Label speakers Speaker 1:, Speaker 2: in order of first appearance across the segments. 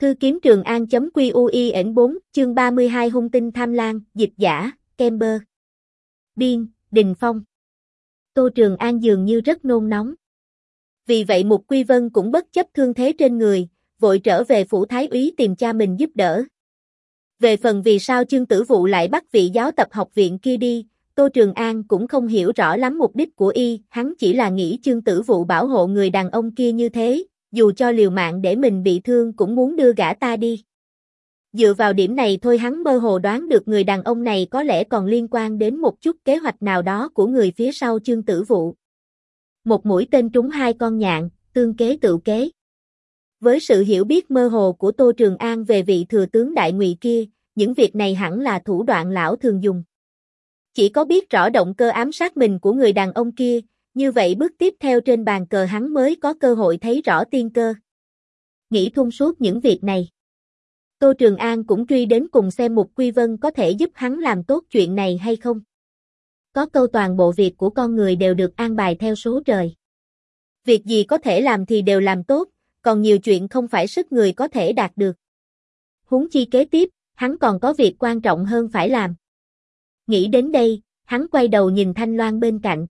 Speaker 1: Thư kiếm Trường An.QUIN 4, chương 32 hung tinh tham lang, dịch giả, Kemper. Biên, Đình Phong. Tô Trường An dường như rất nôn nóng. Vì vậy Mục Quy Vân cũng bất chấp thương thế trên người, vội trở về phủ thái úy tìm cha mình giúp đỡ. Về phần vì sao Chương Tử Vụ lại bắt vị giáo tập học viện kia đi, Tô Trường An cũng không hiểu rõ lắm mục đích của y, hắn chỉ là nghĩ Chương Tử Vụ bảo hộ người đàn ông kia như thế, dù cho liều mạng để mình bị thương cũng muốn đưa gã ta đi. Dựa vào điểm này thôi hắn mơ hồ đoán được người đàn ông này có lẽ còn liên quan đến một chút kế hoạch nào đó của người phía sau Chương Tử Vụ. Một mũi tên trúng hai con nhạn, tương kế tựu kế. Với sự hiểu biết mơ hồ của Tô Trường An về vị thừa tướng đại ngụy kia, những việc này hẳn là thủ đoạn lão thường dùng. Chỉ có biết rõ động cơ ám sát mình của người đàn ông kia, như vậy bước tiếp theo trên bàn cờ hắn mới có cơ hội thấy rõ tiên cơ. Nghĩ thông suốt những việc này, Tô Trường An cũng truy đến cùng xem Mục Quy Vân có thể giúp hắn làm tốt chuyện này hay không. Có câu toàn bộ việc của con người đều được an bài theo số trời. Việc gì có thể làm thì đều làm tốt, còn nhiều chuyện không phải sức người có thể đạt được. Huống chi kế tiếp, hắn còn có việc quan trọng hơn phải làm. Nghĩ đến đây, hắn quay đầu nhìn Thanh Loan bên cạnh.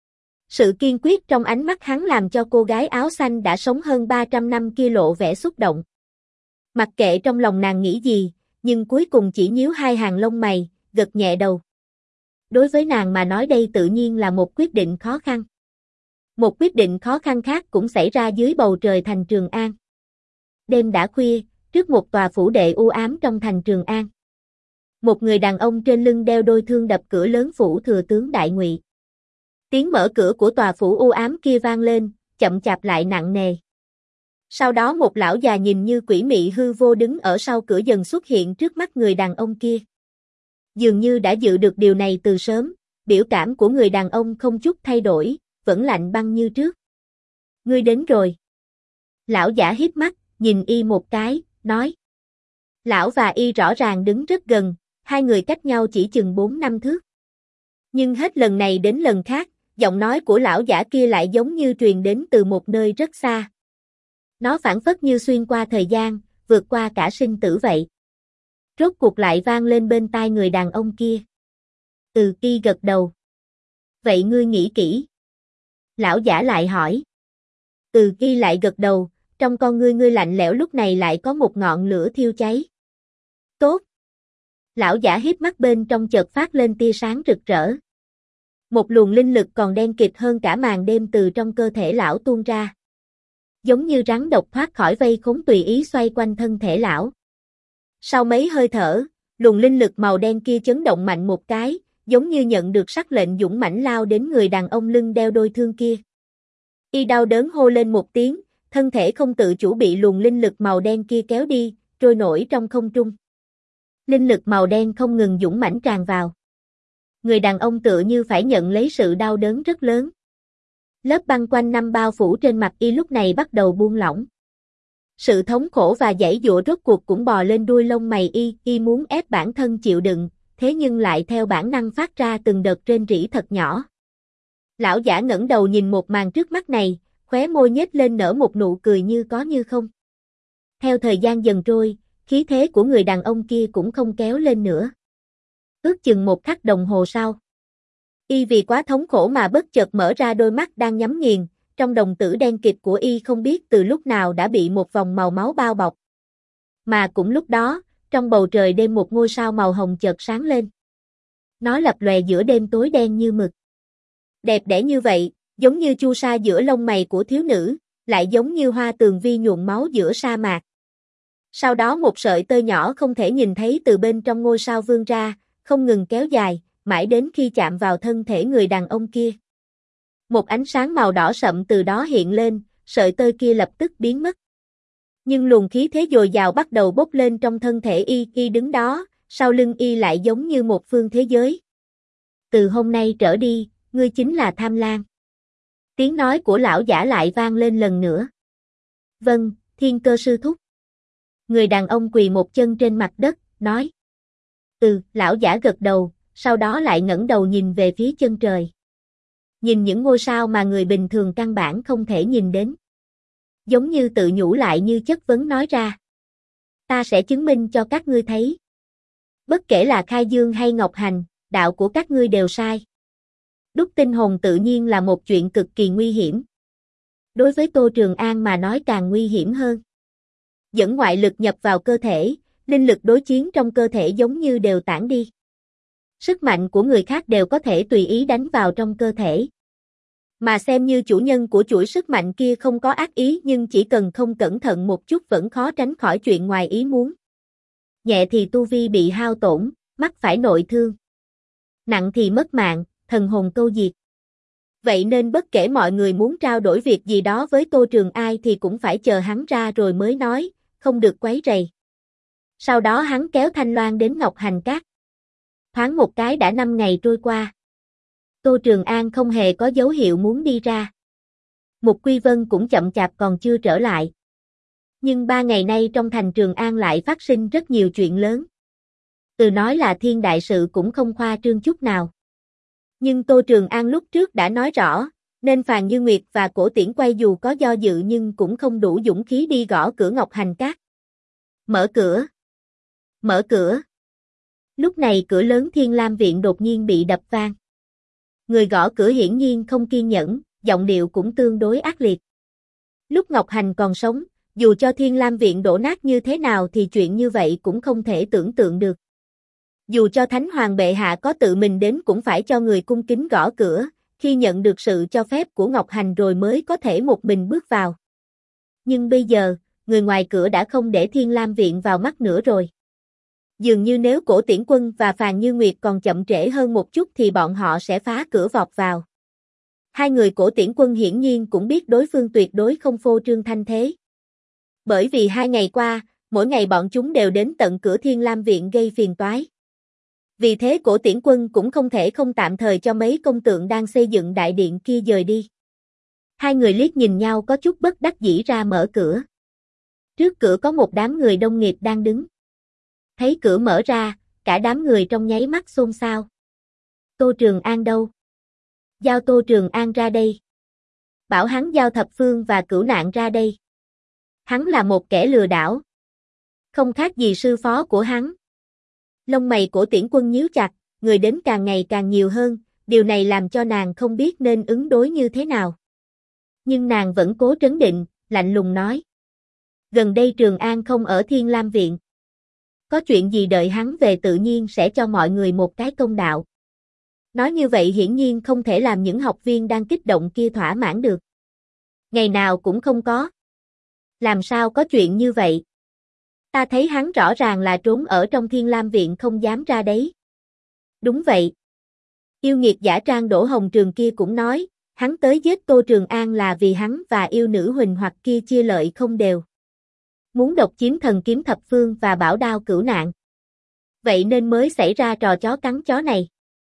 Speaker 1: Sự kiên quyết trong ánh mắt hắn làm cho cô gái áo xanh đã sống hơn 300 năm kia lộ vẻ xúc động. Mặc kệ trong lòng nàng nghĩ gì, nhưng cuối cùng chỉ nhíu hai hàng lông mày, gật nhẹ đầu. Đối với nàng mà nói đây tự nhiên là một quyết định khó khăn. Một quyết định khó khăn khác cũng xảy ra dưới bầu trời thành Trường An. Đêm đã khuya, trước một tòa phủ đệ u ám trong thành Trường An. Một người đàn ông trên lưng đeo đôi thương đập cửa lớn phủ thừa tướng đại ngụy. Tiếng mở cửa của tòa phủ u ám kia vang lên, chậm chạp lại nặng nề. Sau đó một lão già nhìn như quỷ mị hư vô đứng ở sau cửa dần xuất hiện trước mắt người đàn ông kia. Dường như đã dự được điều này từ sớm, biểu cảm của người đàn ông không chút thay đổi, vẫn lạnh băng như trước. Ngươi đến rồi. Lão giả híp mắt, nhìn y một cái, nói. Lão và y rõ ràng đứng rất gần, hai người cách nhau chỉ chừng 4-5 thước. Nhưng hết lần này đến lần khác, giọng nói của lão giả kia lại giống như truyền đến từ một nơi rất xa. Nó phảng phất như xuyên qua thời gian, vượt qua cả sinh tử vậy. Rốt cuộc lại vang lên bên tai người đàn ông kia. Y gật đầu. Vậy ngươi nghĩ kỹ. Lão giả lại hỏi. Y lại gật đầu, trong con ngươi lạnh lẽo lúc này lại có một ngọn lửa thiêu cháy. Tốt. Lão giả híp mắt bên trong chợt phát lên tia sáng rực rỡ. Một luồng linh lực còn đen kịt hơn cả màn đêm từ trong cơ thể lão tuôn ra. Giống như rắn độc thoát khỏi vây khốn tùy ý xoay quanh thân thể lão. Sau mấy hơi thở, luồng linh lực màu đen kia chấn động mạnh một cái, giống như nhận được sắc lệnh dũng mãnh lao đến người đàn ông lưng đeo đôi thương kia. Y đau đớn hô lên một tiếng, thân thể không tự chủ bị luồng linh lực màu đen kia kéo đi, trôi nổi trong không trung. Linh lực màu đen không ngừng dũng mãnh tràn vào. Người đàn ông tựa như phải nhận lấy sự đau đớn rất lớn. Lớp băng quanh năm bao phủ trên mặt y lúc này bắt đầu buông lỏng. Sự thống khổ và giãy giụa rốt cuộc cũng bò lên đuôi lông mày y muốn ép bản thân chịu đựng, thế nhưng lại theo bản năng phát ra từng đợt rên rỉ thật nhỏ. Lão giả ngẩng đầu nhìn một màn trước mắt này, khóe môi nhếch lên nở một nụ cười như có như không. Theo thời gian dần trôi, khí thế của người đàn ông kia cũng không kéo lên nữa. Ước chừng một khắc đồng hồ sau. Y vì quá thống khổ mà bất chợt mở ra đôi mắt đang nhắm nghiền, trong đồng tử đen kịt của y không biết từ lúc nào đã bị một vòng màu máu bao bọc. Mà cũng lúc đó, trong bầu trời đêm một ngôi sao màu hồng chợt sáng lên. Nó lập lòe giữa đêm tối đen như mực. Đẹp đẽ như vậy, giống như chu sa giữa lông mày của thiếu nữ, lại giống như hoa tường vi nhuộm máu giữa sa mạc. Sau đó một sợi tơ nhỏ không thể nhìn thấy từ bên trong ngôi sao vươn ra, không ngừng kéo dài, mãi đến khi chạm vào thân thể người đàn ông kia. Một ánh sáng màu đỏ sậm từ đó hiện lên, sợi tơ kia lập tức biến mất. Nhưng luồng khí thế dồi dào bắt đầu bốc lên trong thân thể y đứng đó, sau lưng y lại giống như một phương thế giới. Từ hôm nay trở đi, ngươi chính là Tham Lang. Tiếng nói của lão giả lại vang lên lần nữa. Vâng, Thiên Cơ sư thúc. Người đàn ông quỳ một chân trên mặt đất, nói. Lão giả gật đầu, sau đó lại ngẩng đầu nhìn về phía chân trời. Nhìn những ngôi sao mà người bình thường căn bản không thể nhìn đến. Giống như tự nhủ lại như chất vấn nói ra. Ta sẽ chứng minh cho các ngươi thấy. Bất kể là Khai Dương hay Ngọc Hành, đạo của các ngươi đều sai. Đúc tinh hồn tự nhiên là một chuyện cực kỳ nguy hiểm. Đối với Tô Trường An mà nói càng nguy hiểm hơn. Dẫn ngoại lực nhập vào cơ thể, linh lực đối chiến trong cơ thể giống như đều tản đi. Sức mạnh của người khác đều có thể tùy ý đánh vào trong cơ thể. Mà xem như chủ nhân của chuỗi sức mạnh kia không có ác ý nhưng chỉ cần không cẩn thận một chút vẫn khó tránh khỏi chuyện ngoài ý muốn. Nhẹ thì tu vi bị hao tổn, mắc phải nội thương. Nặng thì mất mạng, thần hồn câu diệt. Vậy nên bất kể mọi người muốn trao đổi việc gì đó với Tô Trường Ai thì cũng phải chờ hắn ra rồi mới nói, không được quấy rầy. Sau đó hắn kéo Thanh Loan đến Ngọc Hành Các. Thoáng một cái đã 5 ngày trôi qua. Tô Trường An không hề có dấu hiệu muốn đi ra. Mục Quy Vân cũng chậm chạp còn chưa trở lại. Nhưng 3 ngày nay trong thành Trường An lại phát sinh rất nhiều chuyện lớn. Từ nói là thiên đại sự cũng không khoa trương chút nào. Nhưng Tô Trường An lúc trước đã nói rõ, nên Phàn Như Nguyệt và Cổ Tiễn Quay dù có do dự nhưng cũng không đủ dũng khí đi gõ cửa Ngọc Hành Các. Mở cửa! Mở cửa! Lúc này cửa lớn Thiên Lam Viện đột nhiên bị đập vang. Người gõ cửa hiển nhiên không kiên nhẫn, giọng điệu cũng tương đối ác liệt. Lúc Ngọc Hành còn sống, dù cho Thiên Lam Viện đổ nát như thế nào thì chuyện như vậy cũng không thể tưởng tượng được. Dù cho Thánh Hoàng bệ hạ có tự mình đến cũng phải cho người cung kính gõ cửa, khi nhận được sự cho phép của Ngọc Hành rồi mới có thể một mình bước vào. Nhưng bây giờ, người ngoài cửa đã không để Thiên Lam Viện vào mắt nữa rồi. Dường như nếu Cổ Tiễn Quân và Phàn Như Nguyệt còn chậm trễ hơn một chút thì bọn họ sẽ phá cửa vọt vào. Hai người Cổ Tiễn Quân hiển nhiên cũng biết đối phương tuyệt đối không phô trương thanh thế. Bởi vì 2 ngày qua, mỗi ngày bọn chúng đều đến tận cửa Thiên Lam Viện gây phiền toái. Vì thế Cổ Tiễn Quân cũng không thể không tạm thời cho mấy công tượng đang xây dựng đại điện kia dời đi. Hai người liếc nhìn nhau có chút bất đắc dĩ ra mở cửa. Trước cửa có một đám người đông nghịt đang đứng. Thấy cửa mở ra, cả đám người trong nháy mắt xôn xao. Tô Trường An đâu? Giao Tô Trường An ra đây. Bảo hắn giao Thập Phương và Cửu Nạn ra đây. Hắn là một kẻ lừa đảo. Không khác gì sư phó của hắn. Lông mày Cổ Tiễn Quân nhíu chặt, người đến càng ngày càng nhiều hơn, điều này làm cho nàng không biết nên ứng đối như thế nào. Nhưng nàng vẫn cố trấn định, lạnh lùng nói. Gần đây Trường An không ở Thiên Lam Viện. Có chuyện gì đợi hắn về tự nhiên sẽ cho mọi người một cái công đạo. Nói như vậy hiển nhiên không thể làm những học viên đang kích động kia thỏa mãn được. Ngày nào cũng không có. Làm sao có chuyện như vậy? Ta thấy hắn rõ ràng là trốn ở trong Thiên Lam Viện không dám ra đấy. Đúng vậy. Yêu nghiệt giả trang Đỗ Hồng Trường kia cũng nói, hắn tới giết Tô Trường An là vì hắn và yêu nữ Huỳnh Hoặc kia chia lợi không đều. Muốn độc chiếm thần kiếm Thập Phương và bảo đao Cửu Nạn. Vậy nên mới xảy ra trò chó cắn chó này.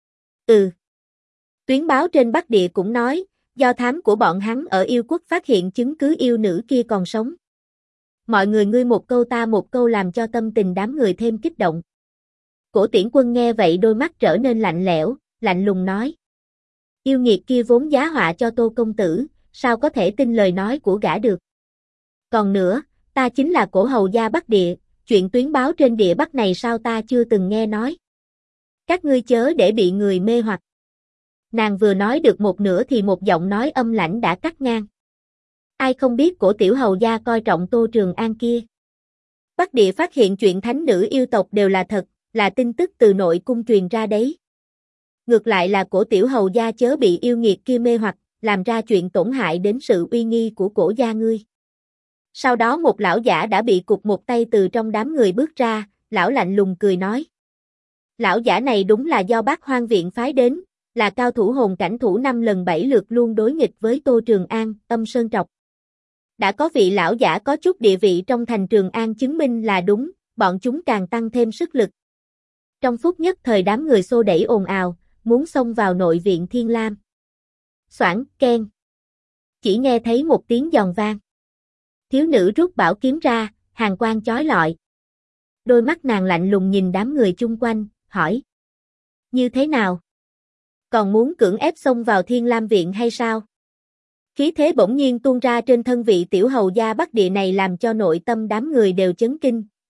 Speaker 1: Tuyến báo trên Bắc Địa cũng nói, do thám của bọn hắn ở yêu quốc phát hiện chứng cứ yêu nữ kia còn sống. Mọi người ngươi một câu ta một câu làm cho tâm tình đám người thêm kích động. Cổ Tiễn Quân nghe vậy đôi mắt trở nên lạnh lẽo, lạnh lùng nói. Yêu nghiệt kia vốn giá họa cho Tô công tử, sao có thể tin lời nói của gã được. Còn nữa, ta chính là Cổ hầu gia Bắc Địa, chuyện tuyến báo trên địa Bắc này sao ta chưa từng nghe nói. Các ngươi chớ để bị người mê hoặc. Nàng vừa nói được một nửa thì một giọng nói âm lãnh đã cắt ngang. Ai không biết Cổ tiểu hầu gia coi trọng Tô Trường An kia. Bắc Địa phát hiện chuyện thánh nữ yêu tộc đều là thật, là tin tức từ nội cung truyền ra đấy. Ngược lại là Cổ tiểu hầu gia chớ bị yêu nghiệt kia mê hoặc, làm ra chuyện tổn hại đến sự uy nghi của Cổ gia ngươi. Sau đó một lão giả đã bị cụt một tay từ trong đám người bước ra, lão lạnh lùng cười nói. Lão giả này đúng là do Bác Hoang Viện phái đến, là cao thủ hồn cảnh thủ 5 lần 7 lượt luôn đối nghịch với Tô Trường An, Âm Sơn Trọc. Đã có vị lão giả có chút địa vị trong thành Trường An chứng minh là đúng, bọn chúng càng tăng thêm sức lực. Trong phút nhất thời đám người xô đẩy ồn ào, muốn xông vào nội viện Thiên Lam. Xoảng, keng. Chỉ nghe thấy một tiếng giòn vang. Thiếu nữ rút bảo kiếm ra, hàn quang chói lọi. Đôi mắt nàng lạnh lùng nhìn đám người chung quanh, hỏi. Như thế nào? Còn muốn cưỡng ép xông vào Thiên Lam Viện hay sao? Khí thế bỗng nhiên tuôn ra trên thân vị tiểu hầu gia Bắc Địa này làm cho nội tâm đám người đều chấn kinh,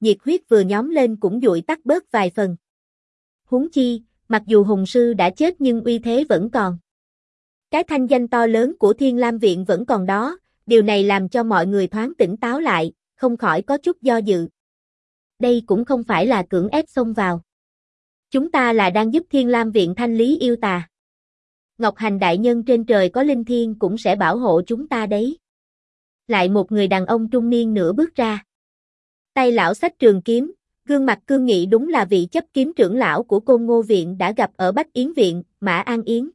Speaker 1: nhiệt huyết vừa nhóm lên cũng dụi tắt bớt vài phần. Huống chi, mặc dù hùng sư đã chết nhưng uy thế vẫn còn. Cái thanh danh to lớn của Thiên Lam Viện vẫn còn đó, điều này làm cho mọi người thoáng tỉnh táo lại, không khỏi có chút do dự. Đây cũng không phải là cưỡng ép xông vào. Chúng ta là đang giúp Thiên Lam Viện thanh lý yêu tà. Ngọc Hành đại nhân trên trời có linh thiêng cũng sẽ bảo hộ chúng ta đấy. Lại một người đàn ông trung niên nữa bước ra. Tay lão xách trường kiếm, gương mặt cương nghị đúng là vị chấp kiếm trưởng lão của Côn Ngô Viện đã gặp ở Bách Yến Viện, Mã An Yến.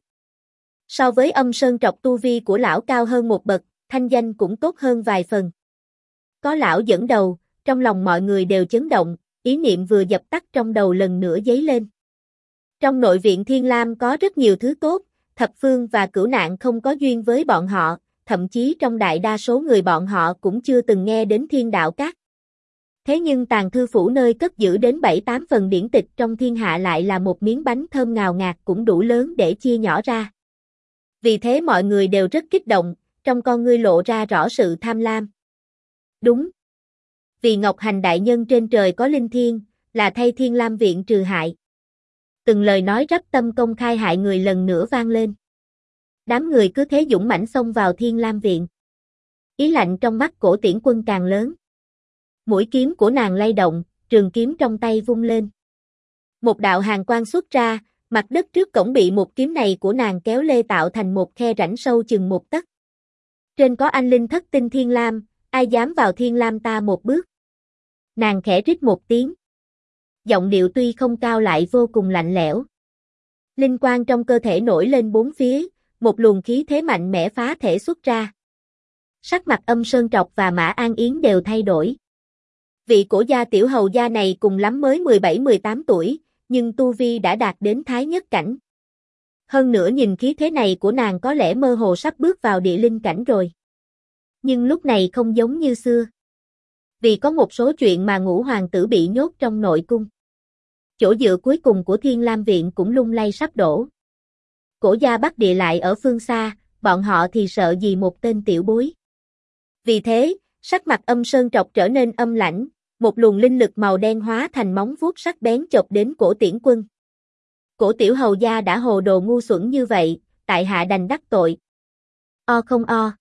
Speaker 1: So với Âm Sơn Trọc tu vi của lão cao hơn một bậc, thanh danh cũng tốt hơn vài phần. Có lão dẫn đầu, trong lòng mọi người đều chấn động, ý niệm vừa dập tắt trong đầu lần nữa dấy lên. Trong nội viện Thiên Lam có rất nhiều thứ tốt, thập phương và cửu nạn không có duyên với bọn họ, thậm chí trong đại đa số người bọn họ cũng chưa từng nghe đến Thiên Đạo Các. Thế nhưng tàng thư phủ nơi cất giữ đến 7-8 phần điển tịch trong thiên hạ lại là một miếng bánh thơm ngào ngạt cũng đủ lớn để chia nhỏ ra. Vì thế mọi người đều rất kích động, trong con ngươi lộ ra rõ sự tham lam. Đúng. Vì Ngọc Hành đại nhân trên trời có linh thiêng, là thay Thiên Lam Viện trừ hại. Từng lời nói rắp tâm công khai hại người lần nữa vang lên. Đám người cứ thế dũng mãnh xông vào Thiên Lam Viện. Ý lạnh trong mắt Cổ Tiễn Quân càng lớn. Mũi kiếm của nàng lay động, trường kiếm trong tay vung lên. Một đạo hàn quang xuất ra, mặt đất trước cổng bị một kiếm này của nàng kéo lê tạo thành một khe rãnh sâu chừng 1 tấc. Trên có anh linh thất tinh Thiên Lam, ai dám vào Thiên Lam ta một bước. Nàng khẽ rít một tiếng. Giọng điệu tuy không cao lại vô cùng lạnh lẽo. Linh quang trong cơ thể nổi lên bốn phía, một luồng khí thế mạnh mẽ phá thể xuất ra. Sắc mặt Âm Sơn Trọc và Mã An Yến đều thay đổi. Vị cổ gia tiểu hầu gia này cùng lắm mới 17-18 tuổi, nhưng tu vi đã đạt đến thái nhất cảnh. Hơn nữa nhìn khí thế này của nàng có lẽ mơ hồ sắp bước vào địa linh cảnh rồi. Nhưng lúc này không giống như xưa. Vì có một số chuyện mà Ngũ hoàng tử bị nhốt trong nội cung. Chỗ dựa cuối cùng của Thiên Lam Viện cũng lung lay sắp đổ. Cổ gia Bắc Địa lại ở phương xa, bọn họ thì sợ gì một tên tiểu bối. Vì thế, sắc mặt Âm Sơn Trọc trở nên âm lãnh, một luồng linh lực màu đen hóa thành móng vuốt sắc bén chộp đến Cổ Tiễn Quân. Cổ tiểu hầu gia đã hồ đồ ngu xuẩn như vậy, tại hạ đành đắc tội. O không o.